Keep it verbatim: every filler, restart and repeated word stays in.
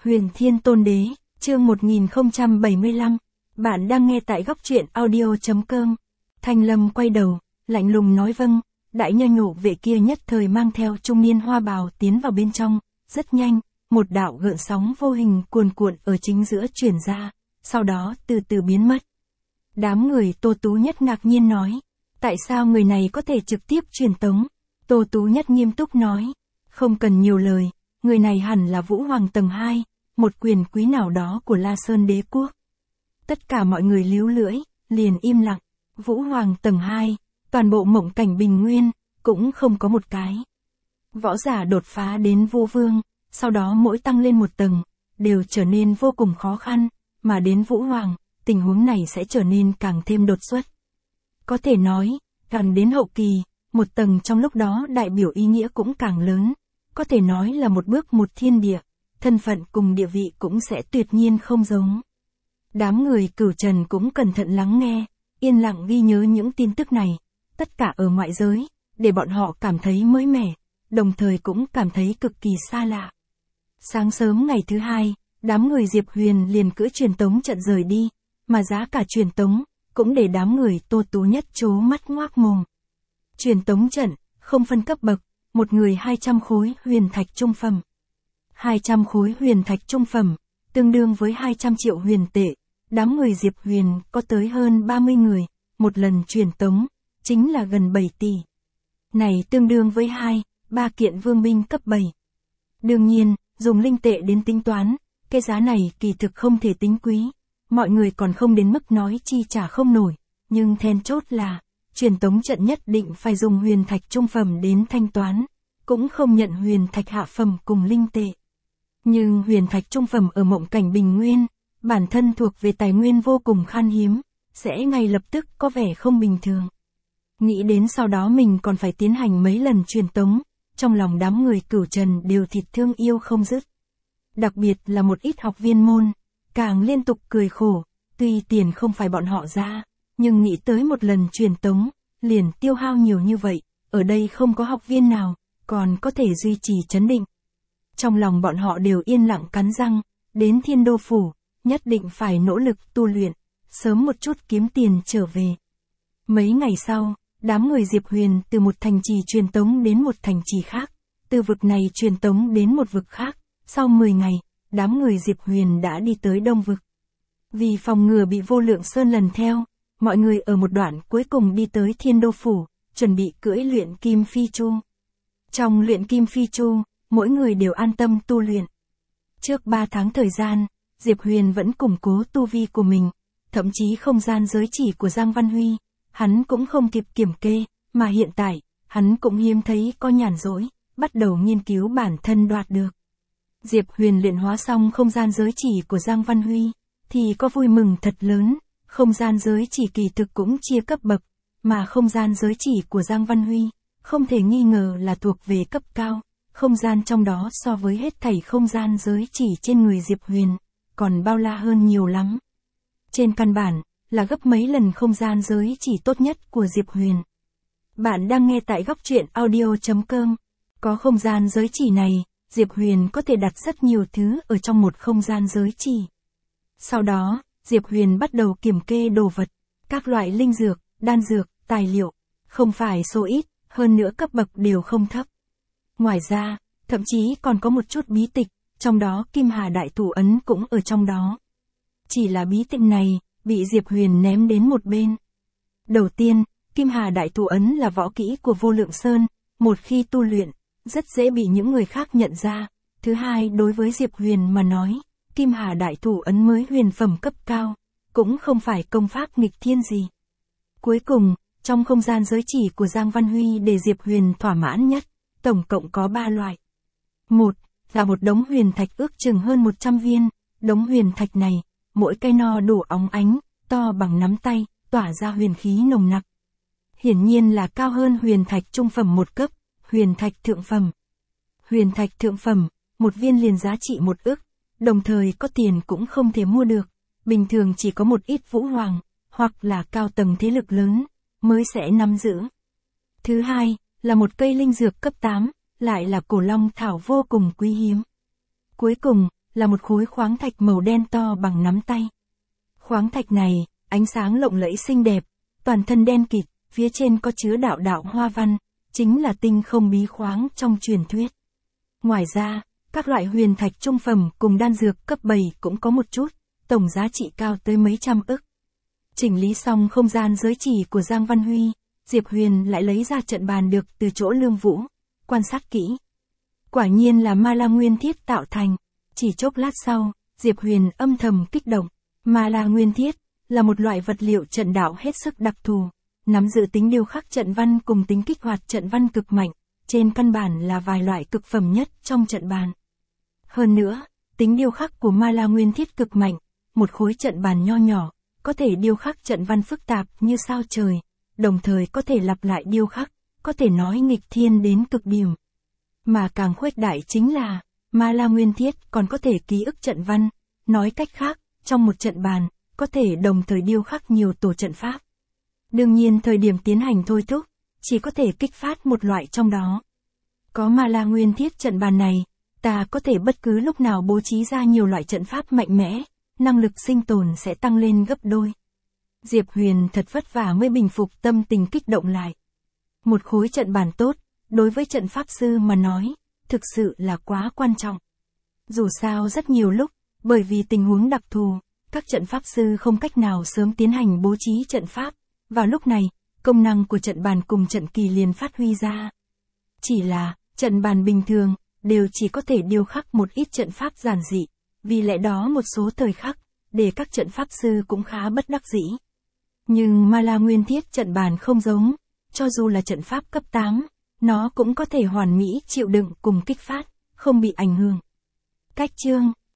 Huyền Thiên Tôn Đế, chương một nghìn không trăm bảy mươi lăm. Bạn đang nghe tại góc truyện audio.com. Thanh Lâm quay đầu, lạnh lùng nói vâng. Đại nha nhổ vệ kia nhất thời mang theo trung niên hoa bào tiến vào bên trong. Rất nhanh, một đạo gợn sóng vô hình cuồn cuộn ở chính giữa chuyển ra, sau đó từ từ biến mất. Đám người Tô Tú Nhất ngạc nhiên nói, tại sao người này có thể trực tiếp truyền tống? Tô Tú Nhất nghiêm túc nói, không cần nhiều lời, người này hẳn là Vũ Hoàng tầng hai, một quyền quý nào đó của La Sơn Đế Quốc. Tất cả mọi người líu lưỡi, liền im lặng. Vũ Hoàng tầng hai, toàn bộ mộng cảnh bình nguyên, cũng không có một cái. Võ giả đột phá đến vô vương, sau đó mỗi tăng lên một tầng, đều trở nên vô cùng khó khăn, mà đến Vũ Hoàng, tình huống này sẽ trở nên càng thêm đột xuất. Có thể nói, càng đến hậu kỳ, một tầng trong lúc đó đại biểu ý nghĩa cũng càng lớn, có thể nói là một bước một thiên địa, thân phận cùng địa vị cũng sẽ tuyệt nhiên không giống. Đám người Cửu Trần cũng cẩn thận lắng nghe, yên lặng ghi nhớ những tin tức này, tất cả ở ngoại giới, để bọn họ cảm thấy mới mẻ, đồng thời cũng cảm thấy cực kỳ xa lạ. Sáng sớm ngày thứ hai, đám người Diệp Huyền liền cưỡi truyền tống trận rời đi, mà giá cả truyền tống, cũng để đám người Tô Tú Nhất trố mắt ngoác mồm. Truyền tống trận, không phân cấp bậc, một người hai trăm khối huyền thạch trung phẩm. hai trăm khối huyền thạch trung phẩm, tương đương với hai trăm triệu huyền tệ. Đám người Diệp Huyền có tới hơn ba mươi người, một lần truyền tống, chính là gần bảy tỷ. Này tương đương với hai, ba kiện vương binh cấp bảy. Đương nhiên, dùng linh tệ đến tính toán, cái giá này kỳ thực không thể tính quý. Mọi người còn không đến mức nói chi trả không nổi, nhưng then chốt là, truyền tống trận nhất định phải dùng huyền thạch trung phẩm đến thanh toán, cũng không nhận huyền thạch hạ phẩm cùng linh tệ. Nhưng huyền thạch trung phẩm ở mộng cảnh bình nguyên, bản thân thuộc về tài nguyên vô cùng khan hiếm, sẽ ngay lập tức có vẻ không bình thường. Nghĩ đến sau đó mình còn phải tiến hành mấy lần truyền tống, trong lòng đám người Cửu Trần đều thịt thương yêu không dứt. Đặc biệt là một ít học viên môn, càng liên tục cười khổ, tuy tiền không phải bọn họ ra, nhưng nghĩ tới một lần truyền tống, liền tiêu hao nhiều như vậy, ở đây không có học viên nào, còn có thể duy trì trấn định. Trong lòng bọn họ đều yên lặng cắn răng, đến Thiên Đô Phủ, nhất định phải nỗ lực tu luyện, sớm một chút kiếm tiền trở về. Mấy ngày sau, đám người Diệp Huyền từ một thành trì truyền tống đến một thành trì khác, từ vực này truyền tống đến một vực khác, sau mười ngày, đám người Diệp Huyền đã đi tới Đông Vực. Vì phòng ngừa bị Vô Lượng Sơn lần theo, mọi người ở một đoạn cuối cùng đi tới Thiên Đô Phủ, chuẩn bị cưỡi luyện kim phi chu. Trong luyện kim phi chu, mỗi người đều an tâm tu luyện. Trước ba tháng thời gian, Diệp Huyền vẫn củng cố tu vi của mình, thậm chí không gian giới chỉ của Giang Văn Huy, hắn cũng không kịp kiểm kê, mà hiện tại, hắn cũng hiếm thấy có nhàn rỗi, bắt đầu nghiên cứu bản thân đoạt được. Diệp Huyền luyện hóa xong không gian giới chỉ của Giang Văn Huy, thì có vui mừng thật lớn, không gian giới chỉ kỳ thực cũng chia cấp bậc, mà không gian giới chỉ của Giang Văn Huy, không thể nghi ngờ là thuộc về cấp cao, không gian trong đó so với hết thảy không gian giới chỉ trên người Diệp Huyền, còn bao la hơn nhiều lắm. Trên căn bản, là gấp mấy lần không gian giới chỉ tốt nhất của Diệp Huyền. Bạn đang nghe tại góc truyện audio.com. Có không gian giới chỉ này, Diệp Huyền có thể đặt rất nhiều thứ ở trong một không gian giới chỉ. Sau đó, Diệp Huyền bắt đầu kiểm kê đồ vật, các loại linh dược, đan dược, tài liệu, không phải số ít, hơn nữa cấp bậc đều không thấp. Ngoài ra, thậm chí còn có một chút bí tịch, trong đó Kim Hà Đại Thủ Ấn cũng ở trong đó. Chỉ là bí tịch này, bị Diệp Huyền ném đến một bên. Đầu tiên, Kim Hà Đại Thủ Ấn là võ kỹ của Vô Lượng Sơn, một khi tu luyện, rất dễ bị những người khác nhận ra. Thứ hai, đối với Diệp Huyền mà nói, Kim Hà Đại Thủ Ấn mới huyền phẩm cấp cao, cũng không phải công pháp nghịch thiên gì. Cuối cùng, trong không gian giới chỉ của Giang Văn Huy để Diệp Huyền thỏa mãn nhất, tổng cộng có ba loại. Một, là một đống huyền thạch ước chừng hơn một trăm viên, đống huyền thạch này, mỗi cây no đủ óng ánh, to bằng nắm tay, tỏa ra huyền khí nồng nặc. Hiển nhiên là cao hơn huyền thạch trung phẩm một cấp, huyền thạch thượng phẩm. Huyền thạch thượng phẩm, một viên liền giá trị một ức, đồng thời có tiền cũng không thể mua được, bình thường chỉ có một ít vũ hoàng, hoặc là cao tầng thế lực lớn, mới sẽ nắm giữ. Thứ hai, là một cây linh dược cấp tám, lại là cổ long thảo vô cùng quý hiếm. Cuối cùng, là một khối khoáng thạch màu đen to bằng nắm tay. Khoáng thạch này, ánh sáng lộng lẫy xinh đẹp, toàn thân đen kịt, phía trên có chứa đạo đạo hoa văn, chính là tinh không bí khoáng trong truyền thuyết. Ngoài ra, các loại huyền thạch trung phẩm cùng đan dược cấp bảy cũng có một chút, tổng giá trị cao tới mấy trăm ức. Chỉnh lý xong không gian giới chỉ của Giang Văn Huy, Diệp Huyền lại lấy ra trận bàn được từ chỗ Lương Vũ, quan sát kỹ. Quả nhiên là ma la nguyên thiết tạo thành, chỉ chốc lát sau, Diệp Huyền âm thầm kích động, ma la nguyên thiết là một loại vật liệu trận đạo hết sức đặc thù, nắm giữ tính điêu khắc trận văn cùng tính kích hoạt trận văn cực mạnh, trên căn bản là vài loại cực phẩm nhất trong trận bàn. Hơn nữa, tính điêu khắc của ma la nguyên thiết cực mạnh, một khối trận bàn nho nhỏ, có thể điêu khắc trận văn phức tạp như sao trời, đồng thời có thể lặp lại điêu khắc, có thể nói nghịch thiên đến cực điểm. Mà càng khuếch đại chính là, ma la nguyên thiết còn có thể ký ức trận văn, nói cách khác, trong một trận bàn, có thể đồng thời điêu khắc nhiều tổ trận pháp. Đương nhiên thời điểm tiến hành thôi thúc, chỉ có thể kích phát một loại trong đó. Có ma la nguyên thiết trận bàn này, ta có thể bất cứ lúc nào bố trí ra nhiều loại trận pháp mạnh mẽ, năng lực sinh tồn sẽ tăng lên gấp đôi. Diệp Huyền thật vất vả mới bình phục tâm tình kích động lại. Một khối trận bàn tốt, đối với trận pháp sư mà nói, thực sự là quá quan trọng. Dù sao rất nhiều lúc, bởi vì tình huống đặc thù, các trận pháp sư không cách nào sớm tiến hành bố trí trận pháp, vào lúc này, công năng của trận bàn cùng trận kỳ liền phát huy ra. Chỉ là, trận bàn bình thường, đều chỉ có thể điêu khắc một ít trận pháp giản dị, vì lẽ đó một số thời khắc, để các trận pháp sư cũng khá bất đắc dĩ. Nhưng ma la nguyên thiết trận bàn không giống, cho dù là trận pháp cấp tám, nó cũng có thể hoàn mỹ chịu đựng cùng kích phát, không bị ảnh hưởng. Cách chương